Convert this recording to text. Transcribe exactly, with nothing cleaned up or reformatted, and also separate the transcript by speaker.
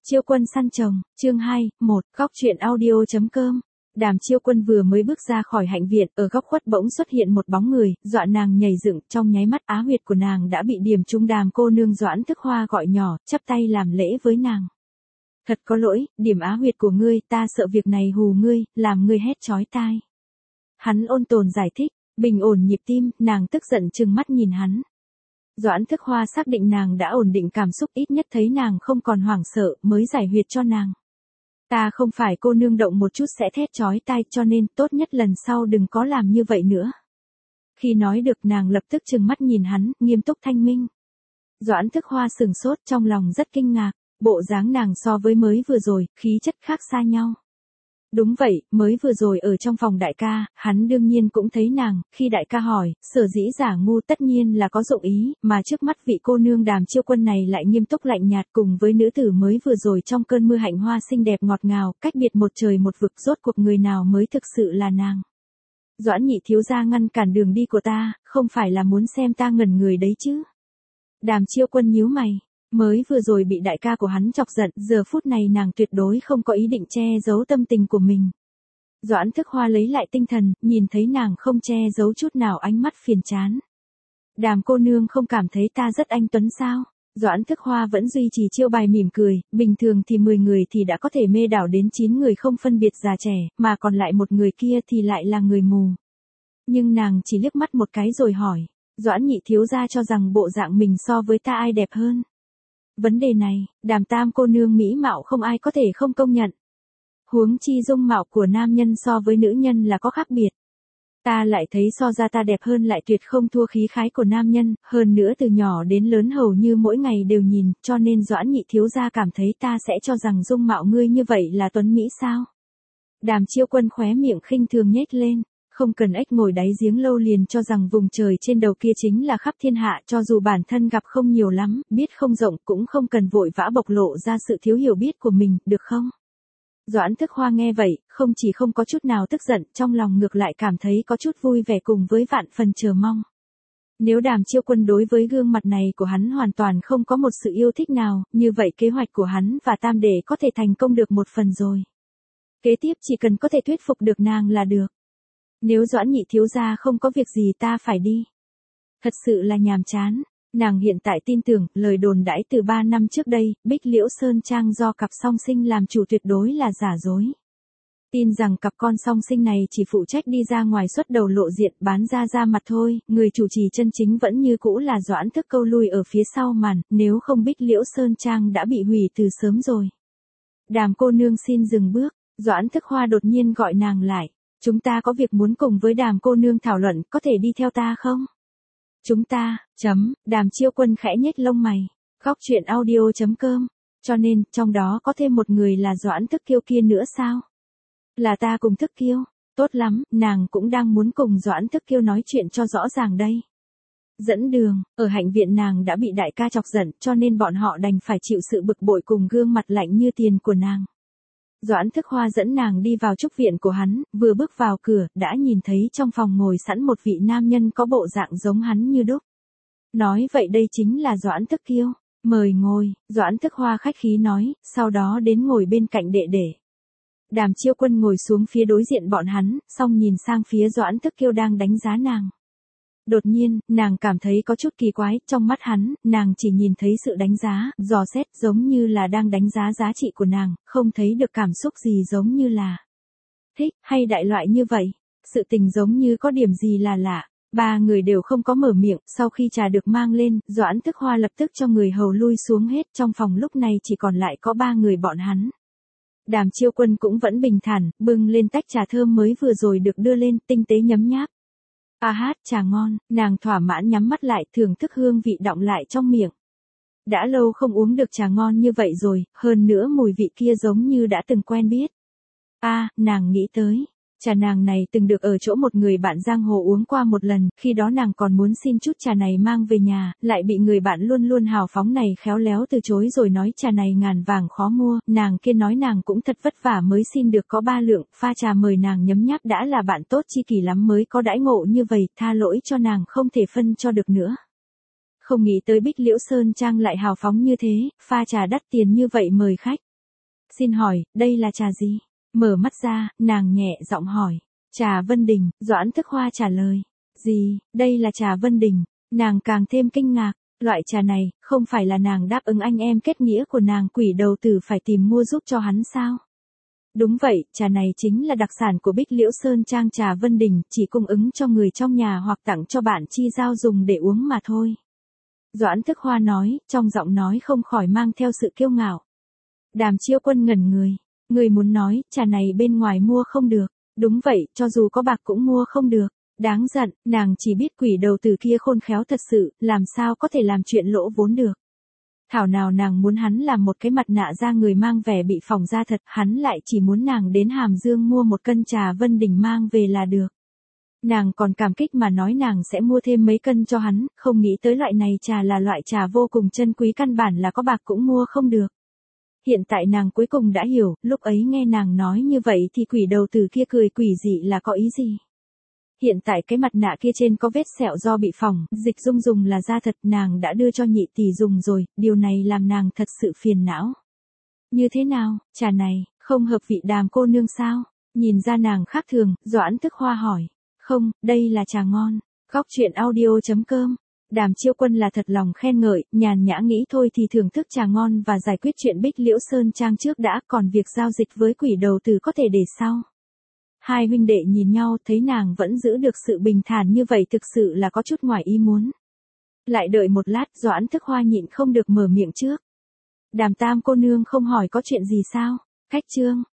Speaker 1: Chiêu Quân săn chồng, chương hai, một, góc truyện audio.com. Đàm Chiêu Quân vừa mới bước ra khỏi hạnh viện, ở góc khuất bỗng xuất hiện một bóng người, dọa nàng nhảy dựng, trong nháy mắt á huyệt của nàng đã bị điểm trúng. Đàm cô nương Doãn Thức Hoa gọi nhỏ, chắp tay làm lễ với nàng. Thật có lỗi, điểm á huyệt của ngươi, ta sợ việc này hù ngươi, làm ngươi hét chói tai. Hắn ôn tồn giải thích, bình ổn nhịp tim, nàng tức giận trừng mắt nhìn hắn. Doãn Thức Hoa xác định nàng đã ổn định cảm xúc, ít nhất thấy nàng không còn hoảng sợ, mới giải huyệt cho nàng. Ta không phải cô nương động một chút sẽ thét chói tai, cho nên tốt nhất lần sau đừng có làm như vậy nữa. Khi nói được, nàng lập tức trừng mắt nhìn hắn, nghiêm túc thanh minh. Doãn Thức Hoa sừng sốt, trong lòng rất kinh ngạc, bộ dáng nàng so với mới vừa rồi, khí chất khác xa nhau. Đúng vậy, mới vừa rồi ở trong phòng đại ca, hắn đương nhiên cũng thấy nàng, khi đại ca hỏi, sở dĩ giả ngu tất nhiên là có dụng ý, mà trước mắt vị cô nương Đàm Chiêu Quân này lại nghiêm túc lạnh nhạt, cùng với nữ tử mới vừa rồi trong cơn mưa hạnh hoa xinh đẹp ngọt ngào, cách biệt một trời một vực, rốt cuộc người nào mới thực sự là nàng. Doãn nhị thiếu gia ngăn cản đường đi của ta, không phải là muốn xem ta ngẩn người đấy chứ. Đàm Chiêu Quân nhíu mày. Mới vừa rồi bị đại ca của hắn chọc giận, giờ phút này nàng tuyệt đối không có ý định che giấu tâm tình của mình. Doãn Thức Hoa lấy lại tinh thần, nhìn thấy nàng không che giấu chút nào, ánh mắt phiền chán. Đàm cô nương không cảm thấy ta rất anh tuấn sao? Doãn Thức Hoa vẫn duy trì chiêu bài mỉm cười, bình thường thì mười người thì đã có thể mê đảo đến chín người không phân biệt già trẻ, mà còn lại một người kia thì lại là người mù. Nhưng nàng chỉ liếc mắt một cái rồi hỏi, Doãn nhị thiếu gia cho rằng bộ dạng mình so với ta ai đẹp hơn? Vấn đề này, Đàm tam cô nương mỹ mạo không ai có thể không công nhận. Huống chi dung mạo của nam nhân so với nữ nhân là có khác biệt. Ta lại thấy so ra ta đẹp hơn lại tuyệt không thua khí khái của nam nhân, hơn nữa từ nhỏ đến lớn hầu như mỗi ngày đều nhìn, cho nên Doãn nhị thiếu gia cảm thấy ta sẽ cho rằng dung mạo ngươi như vậy là tuấn mỹ sao? Đàm Chiêu Quân khóe miệng khinh thường nhếch lên. Không cần ếch ngồi đáy giếng lâu liền cho rằng vùng trời trên đầu kia chính là khắp thiên hạ, cho dù bản thân gặp không nhiều lắm, biết không rộng, cũng không cần vội vã bộc lộ ra sự thiếu hiểu biết của mình, được không? Doãn Thức Hoa nghe vậy, không chỉ không có chút nào tức giận, trong lòng ngược lại cảm thấy có chút vui vẻ cùng với vạn phần chờ mong. Nếu Đàm Chiêu Quân đối với gương mặt này của hắn hoàn toàn không có một sự yêu thích nào, như vậy kế hoạch của hắn và tam đệ có thể thành công được một phần rồi. Kế tiếp chỉ cần có thể thuyết phục được nàng là được. Nếu Doãn nhị thiếu gia không có việc gì ta phải đi. Thật sự là nhàm chán. Nàng hiện tại tin tưởng, lời đồn đãi từ ba năm trước đây, Bích Liễu Sơn Trang do cặp song sinh làm chủ tuyệt đối là giả dối. Tin rằng cặp con song sinh này chỉ phụ trách đi ra ngoài xuất đầu lộ diện, bán ra ra mặt thôi, người chủ trì chân chính vẫn như cũ là Doãn Thức Câu lui ở phía sau màn, nếu không Bích Liễu Sơn Trang đã bị hủy từ sớm rồi. Đàm cô nương xin dừng bước, Doãn Thức Hoa đột nhiên gọi nàng lại. Chúng ta có việc muốn cùng với Đàm cô nương thảo luận, có thể đi theo ta không? Chúng ta, chấm, Đàm Chiêu Quân khẽ nhếch lông mày, góc truyện audio.com, cho nên, trong đó có thêm một người là Doãn Thức Kiêu kia nữa sao? Là ta cùng Thức Kiêu, tốt lắm, nàng cũng đang muốn cùng Doãn Thức Kiêu nói chuyện cho rõ ràng đây. Dẫn đường, ở hạnh viện nàng đã bị đại ca chọc giận, cho nên bọn họ đành phải chịu sự bực bội cùng gương mặt lạnh như tiền của nàng. Doãn Thức Hoa dẫn nàng đi vào trúc viện của hắn, vừa bước vào cửa, đã nhìn thấy trong phòng ngồi sẵn một vị nam nhân có bộ dạng giống hắn như đúc. Nói vậy đây chính là Doãn Thức Kiêu, mời ngồi, Doãn Thức Hoa khách khí nói, sau đó đến ngồi bên cạnh đệ đệ. Đàm Chiêu Quân ngồi xuống phía đối diện bọn hắn, xong nhìn sang phía Doãn Thức Kiêu đang đánh giá nàng. Đột nhiên, nàng cảm thấy có chút kỳ quái, trong mắt hắn, nàng chỉ nhìn thấy sự đánh giá, dò xét giống như là đang đánh giá giá trị của nàng, không thấy được cảm xúc gì giống như là thích, hay đại loại như vậy. Sự tình giống như có điểm gì là lạ. Ba người đều không có mở miệng, sau khi trà được mang lên, Doãn Thức Hoa lập tức cho người hầu lui xuống hết, trong phòng lúc này chỉ còn lại có ba người bọn hắn. Đàm Chiêu Quân cũng vẫn bình thản, bưng lên tách trà thơm mới vừa rồi được đưa lên, tinh tế nhấm nháp. A hát, trà ngon, nàng thỏa mãn nhắm mắt lại, thưởng thức hương vị đọng lại trong miệng. Đã lâu không uống được trà ngon như vậy rồi, hơn nữa mùi vị kia giống như đã từng quen biết. A, à, nàng nghĩ tới, trà nàng này từng được ở chỗ một người bạn giang hồ uống qua một lần, khi đó nàng còn muốn xin chút trà này mang về nhà, lại bị người bạn luôn luôn hào phóng này khéo léo từ chối rồi nói trà này ngàn vàng khó mua, nàng kia nói nàng cũng thật vất vả mới xin được có ba lượng, pha trà mời nàng nhấm nháp đã là bạn tốt chi kỷ lắm mới có đãi ngộ như vậy, tha lỗi cho nàng không thể phân cho được nữa. Không nghĩ tới Bích Liễu Sơn Trang lại hào phóng như thế, pha trà đắt tiền như vậy mời khách. Xin hỏi, đây là trà gì? Mở mắt ra, nàng nhẹ giọng hỏi. Trà Vân Đình, Doãn Thức Hoa trả lời. Gì, đây là trà Vân Đình, nàng càng thêm kinh ngạc. Loại trà này, không phải là nàng đáp ứng anh em kết nghĩa của nàng quỷ đầu tử phải tìm mua giúp cho hắn sao? Đúng vậy, trà này chính là đặc sản của Bích Liễu Sơn Trang trà Vân Đình, chỉ cung ứng cho người trong nhà hoặc tặng cho bạn chi giao dùng để uống mà thôi. Doãn Thức Hoa nói, trong giọng nói không khỏi mang theo sự kiêu ngạo. Đàm Chiêu Quân ngẩn người. Người muốn nói, trà này bên ngoài mua không được. Đúng vậy, cho dù có bạc cũng mua không được. Đáng giận, nàng chỉ biết quỷ đầu tử kia khôn khéo thật sự, làm sao có thể làm chuyện lỗ vốn được. Thảo nào nàng muốn hắn làm một cái mặt nạ da người mang vẻ bị phỏng da thật, hắn lại chỉ muốn nàng đến Hàm Dương mua một cân trà Vân Đình mang về là được. Nàng còn cảm kích mà nói nàng sẽ mua thêm mấy cân cho hắn, không nghĩ tới loại này trà là loại trà vô cùng chân quý, căn bản là có bạc cũng mua không được. Hiện tại nàng cuối cùng đã hiểu, lúc ấy nghe nàng nói như vậy thì quỷ đầu tử kia cười quỷ dị là có ý gì. Hiện tại cái mặt nạ kia trên có vết sẹo do bị phỏng, dịch dung dùng là da thật, nàng đã đưa cho nhị tỷ dùng rồi, điều này làm nàng thật sự phiền não. Như thế nào, trà này, không hợp vị Đàm cô nương sao? Nhìn ra nàng khác thường, Doãn Thức Hoa hỏi. Không, đây là trà ngon. Góc truyện audio chấm com. Đàm Chiêu Quân là thật lòng khen ngợi, nhàn nhã nghĩ thôi thì thưởng thức trà ngon và giải quyết chuyện Bích Liễu Sơn Trang trước đã, còn việc giao dịch với quỷ đầu tử có thể để sau. Hai huynh đệ nhìn nhau, thấy nàng vẫn giữ được sự bình thản như vậy thực sự là có chút ngoài ý muốn. Lại đợi một lát, Doãn Thức Hoa nhịn không được mở miệng trước. Đàm tam cô nương không hỏi có chuyện gì sao? Khách trương,